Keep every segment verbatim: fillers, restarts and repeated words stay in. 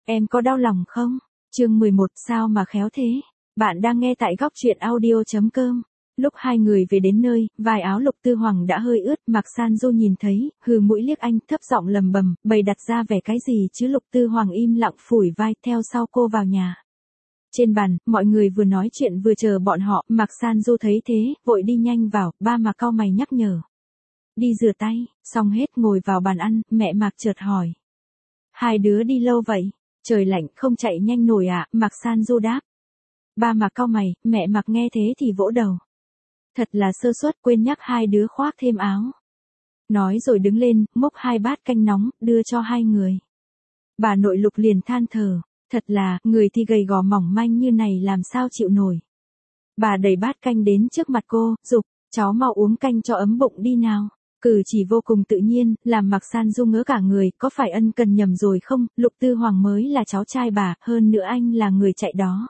Em có đau lòng không? Chương mười một sao mà khéo thế? Bạn đang nghe tại góc truyện audio.com. Lúc hai người về đến nơi, vài áo Lục Tư Hoàng đã hơi ướt, Mạc San Du nhìn thấy, hừ mũi liếc anh, thấp giọng lầm bầm, bày đặt ra vẻ cái gì chứ. Lục Tư Hoàng im lặng phủi vai, theo sau cô vào nhà. Trên bàn, mọi người vừa nói chuyện vừa chờ bọn họ, Mạc San Du thấy thế, vội đi nhanh vào, ba Mạc cau mày nhắc nhở. Đi rửa tay, xong hết ngồi vào bàn ăn, mẹ Mạc chợt hỏi. Hai đứa đi lâu vậy? Trời lạnh không chạy nhanh nổi à? Mạc San Du đáp. Ba Mạc cau mày, mẹ Mạc nghe thế thì vỗ đầu. Thật là sơ suất, quên nhắc hai đứa khoác thêm áo. Nói rồi đứng lên, múc hai bát canh nóng, đưa cho hai người. Bà nội Lục liền than thở. Thật là, người thì gầy gò mỏng manh như này làm sao chịu nổi. Bà đẩy bát canh đến trước mặt cô, giục, cháu mau uống canh cho ấm bụng đi nào. Cử chỉ vô cùng tự nhiên, làm Mạc San Du ngỡ cả người, có phải ân cần nhầm rồi không? Lục Tư Hoàng mới là cháu trai bà, hơn nữa anh là người chạy đó.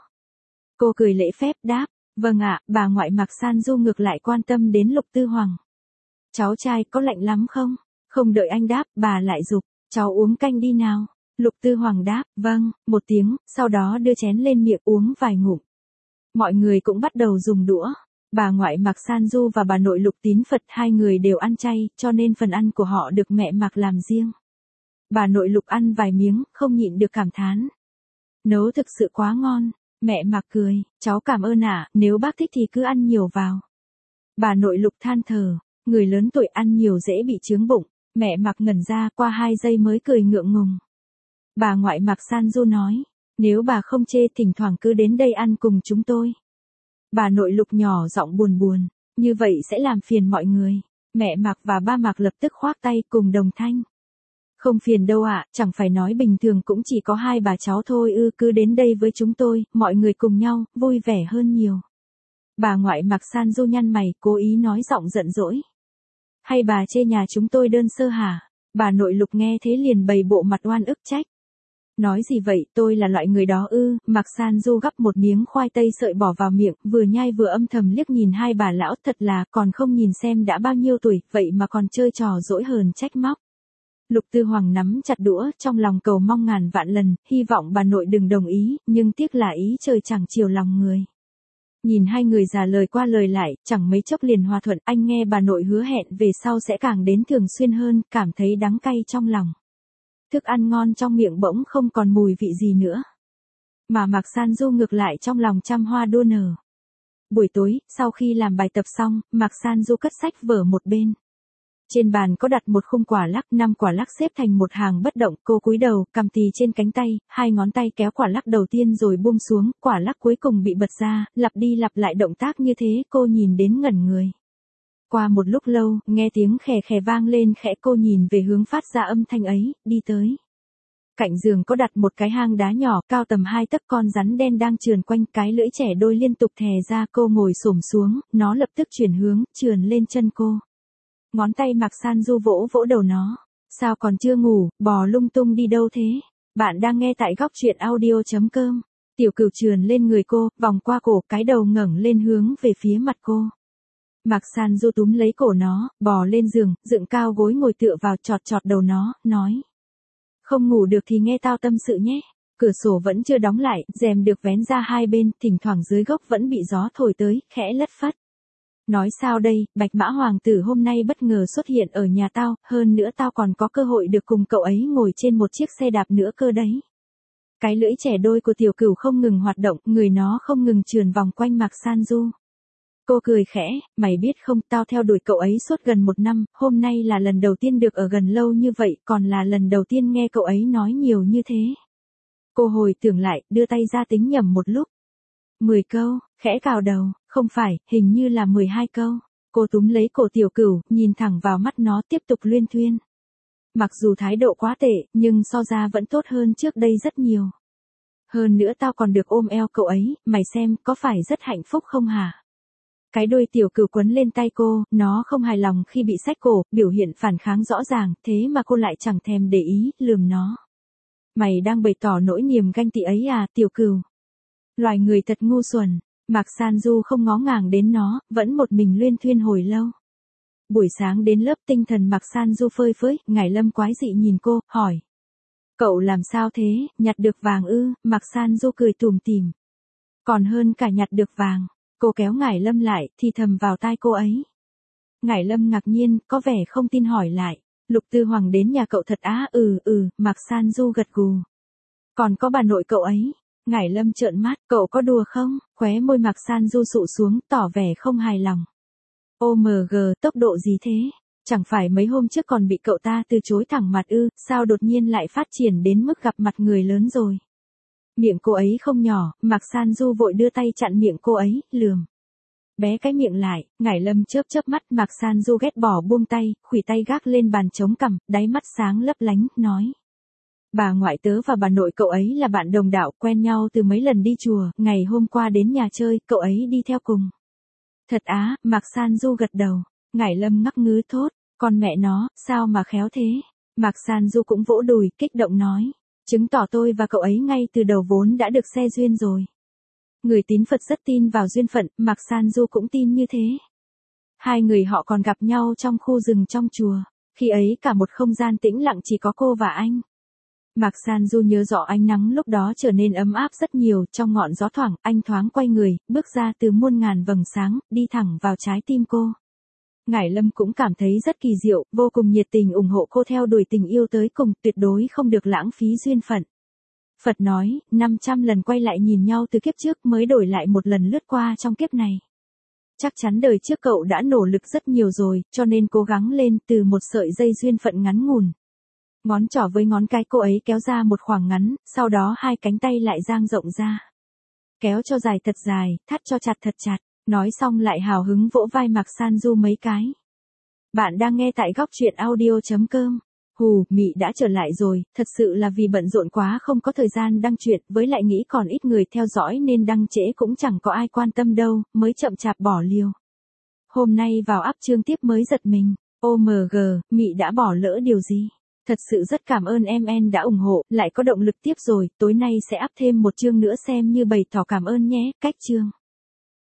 Cô cười lễ phép đáp, vâng ạ. Bà ngoại Mạc San Du ngược lại quan tâm đến Lục Tư Hoàng. Cháu trai có lạnh lắm không? Không đợi anh đáp, bà lại giục, cháu uống canh đi nào. Lục Tư Hoàng đáp, vâng, một tiếng, sau đó đưa chén lên miệng uống vài ngụm. Mọi người cũng bắt đầu dùng đũa. Bà ngoại Mạc San Du và bà nội Lục Tín Phật hai người đều ăn chay, cho nên phần ăn của họ được mẹ Mạc làm riêng. Bà nội Lục ăn vài miếng, không nhịn được cảm thán. Nấu thực sự quá ngon. Mẹ Mạc cười, cháu cảm ơn ạ, nếu bác thích thì cứ ăn nhiều vào. Bà nội Lục than thở, người lớn tuổi ăn nhiều dễ bị chướng bụng. Mẹ Mạc ngẩn ra, qua hai giây mới cười ngượng ngùng. Bà ngoại Mạc San Du nói, nếu bà không chê thỉnh thoảng cứ đến đây ăn cùng chúng tôi. Bà nội Lục nhỏ giọng buồn buồn, như vậy sẽ làm phiền mọi người. Mẹ Mạc và ba Mạc lập tức khoác tay cùng đồng thanh. Không phiền đâu ạ, chẳng phải nói bình thường cũng chỉ có hai bà cháu thôi ư, cứ đến đây với chúng tôi, mọi người cùng nhau, vui vẻ hơn nhiều. Bà ngoại Mạc San Du nhăn mày, cố ý nói giọng giận dỗi. Hay bà chê nhà chúng tôi đơn sơ hả? Bà nội Lục nghe thế liền bày bộ mặt oan ức trách. Nói gì vậy, tôi là loại người đó ư? Mạc San Du gắp một miếng khoai tây sợi bỏ vào miệng, vừa nhai vừa âm thầm liếc nhìn hai bà lão, thật là, còn không nhìn xem đã bao nhiêu tuổi, vậy mà còn chơi trò dỗi hờn trách móc. Lục Tư Hoàng nắm chặt đũa, trong lòng cầu mong ngàn vạn lần, hy vọng bà nội đừng đồng ý, nhưng tiếc là ý trời chẳng chiều lòng người. Nhìn hai người già lời qua lời lại, chẳng mấy chốc liền hòa thuận, anh nghe bà nội hứa hẹn về sau sẽ càng đến thường xuyên hơn, cảm thấy đắng cay trong lòng. Thức ăn ngon trong miệng bỗng không còn mùi vị gì nữa. Mà Mạc San Du ngược lại trong lòng trăm hoa đua nở. Buổi tối, sau khi làm bài tập xong, Mạc San Du cất sách vở một bên. Trên bàn có đặt một khung quả lắc, năm quả lắc xếp thành một hàng bất động, cô cúi đầu, cầm tì trên cánh tay, hai ngón tay kéo quả lắc đầu tiên rồi buông xuống, quả lắc cuối cùng bị bật ra, lặp đi lặp lại động tác như thế, cô nhìn đến ngẩn người. Qua một lúc lâu, nghe tiếng khè khè vang lên khẽ, cô nhìn về hướng phát ra âm thanh ấy, đi tới. Cạnh giường có đặt một cái hang đá nhỏ, cao tầm hai tấc, con rắn đen đang trườn quanh, cái lưỡi trẻ đôi liên tục thè ra, cô ngồi xổm xuống, nó lập tức chuyển hướng, trườn lên chân cô. Ngón tay Mạc San Du vỗ vỗ đầu nó. Sao còn chưa ngủ, bò lung tung đi đâu thế? Bạn đang nghe tại góc truyện audio.com. Tiểu Cửu trườn lên người cô, vòng qua cổ, cái đầu ngẩng lên hướng về phía mặt cô. Mạc San Du túm lấy cổ nó, bò lên giường, dựng cao gối ngồi tựa vào, chọt chọt đầu nó, nói. Không ngủ được thì nghe tao tâm sự nhé. Cửa sổ vẫn chưa đóng lại, rèm được vén ra hai bên, thỉnh thoảng dưới gốc vẫn bị gió thổi tới, khẽ lất phất. Nói sao đây, Bạch Mã Hoàng tử hôm nay bất ngờ xuất hiện ở nhà tao, hơn nữa tao còn có cơ hội được cùng cậu ấy ngồi trên một chiếc xe đạp nữa cơ đấy. Cái lưỡi trẻ đôi của Tiểu Cửu không ngừng hoạt động, người nó không ngừng trườn vòng quanh Mạc San Du. Cô cười khẽ, mày biết không, tao theo đuổi cậu ấy suốt gần một năm, hôm nay là lần đầu tiên được ở gần lâu như vậy, còn là lần đầu tiên nghe cậu ấy nói nhiều như thế. Cô hồi tưởng lại, đưa tay ra tính nhẩm một lúc. Mười câu, khẽ cào đầu, không phải, hình như là mười hai câu. Cô túm lấy cổ Tiểu Cửu, nhìn thẳng vào mắt nó tiếp tục luyên thuyên. Mặc dù thái độ quá tệ, nhưng so ra vẫn tốt hơn trước đây rất nhiều. Hơn nữa tao còn được ôm eo cậu ấy, mày xem, có phải rất hạnh phúc không hả? Cái đuôi Tiểu Cửu quấn lên tay cô, nó không hài lòng khi bị xách cổ, biểu hiện phản kháng rõ ràng, thế mà cô lại chẳng thèm để ý, lườm nó. Mày đang bày tỏ nỗi niềm ganh tị ấy à, Tiểu Cửu? Loài người thật ngu xuẩn. Mạc San Du không ngó ngàng đến nó, vẫn một mình luyên thuyên hồi lâu. Buổi sáng đến lớp tinh thần Mạc San Du phơi phới, Ngải Lâm quái dị nhìn cô, hỏi. Cậu làm sao thế, nhặt được vàng ư, Mạc San Du cười tủm tỉm. Còn hơn cả nhặt được vàng, cô kéo Ngải Lâm lại, thì thầm vào tai cô ấy. Ngải Lâm ngạc nhiên, có vẻ không tin hỏi lại. Lục Tư Hoàng đến nhà cậu thật á, ừ ừ, Mạc San Du gật gù. Còn có bà nội cậu ấy. Ngải Lâm trợn mắt, cậu có đùa không? Khóe môi Mạc San Du sụ xuống, tỏ vẻ không hài lòng. ô em giê, tốc độ gì thế? Chẳng phải mấy hôm trước còn bị cậu ta từ chối thẳng mặt ư, sao đột nhiên lại phát triển đến mức gặp mặt người lớn rồi? Miệng cô ấy không nhỏ, Mạc San Du vội đưa tay chặn miệng cô ấy, lườm. Bé cái miệng lại, Ngải Lâm chớp chớp mắt, Mạc San Du ghét bỏ buông tay, khuỷu tay gác lên bàn chống cằm, đáy mắt sáng lấp lánh, nói. Bà ngoại tớ và bà nội cậu ấy là bạn đồng đạo, quen nhau từ mấy lần đi chùa, ngày hôm qua đến nhà chơi, cậu ấy đi theo cùng. Thật á, Mạc San Du gật đầu. Ngải Lâm ngắc ngứ thốt, con mẹ nó, sao mà khéo thế? Mạc San Du cũng vỗ đùi, kích động nói. Chứng tỏ tôi và cậu ấy ngay từ đầu vốn đã được xe duyên rồi. Người tín Phật rất tin vào duyên phận, Mạc San Du cũng tin như thế. Hai người họ còn gặp nhau trong khu rừng trong chùa, khi ấy cả một không gian tĩnh lặng chỉ có cô và anh. Mạc San Du nhớ rõ ánh nắng lúc đó trở nên ấm áp rất nhiều, trong ngọn gió thoảng, anh thoáng quay người, bước ra từ muôn ngàn vầng sáng, đi thẳng vào trái tim cô. Ngải Lâm cũng cảm thấy rất kỳ diệu, vô cùng nhiệt tình ủng hộ cô theo đuổi tình yêu tới cùng, tuyệt đối không được lãng phí duyên phận. Phật nói, năm trăm lần quay lại nhìn nhau từ kiếp trước mới đổi lại một lần lướt qua trong kiếp này. Chắc chắn đời trước cậu đã nỗ lực rất nhiều rồi, cho nên cố gắng lên từ một sợi dây duyên phận ngắn ngủn. Ngón trỏ với ngón cái cô ấy kéo ra một khoảng ngắn, sau đó hai cánh tay lại dang rộng ra. Kéo cho dài thật dài, thắt cho chặt thật chặt, nói xong lại hào hứng vỗ vai Mạc San Du mấy cái. Bạn đang nghe tại góc truyện audio chấm com. Hù, Mị đã trở lại rồi, thật sự là vì bận rộn quá không có thời gian đăng truyện, với lại nghĩ còn ít người theo dõi nên đăng trễ cũng chẳng có ai quan tâm đâu, mới chậm chạp bỏ liều. Hôm nay vào up chương tiếp mới giật mình, ô em giê, Mị đã bỏ lỡ điều gì? Thật sự rất cảm ơn em en đã ủng hộ, lại có động lực tiếp rồi, tối nay sẽ up thêm một chương nữa xem như bày tỏ cảm ơn nhé, cách chương.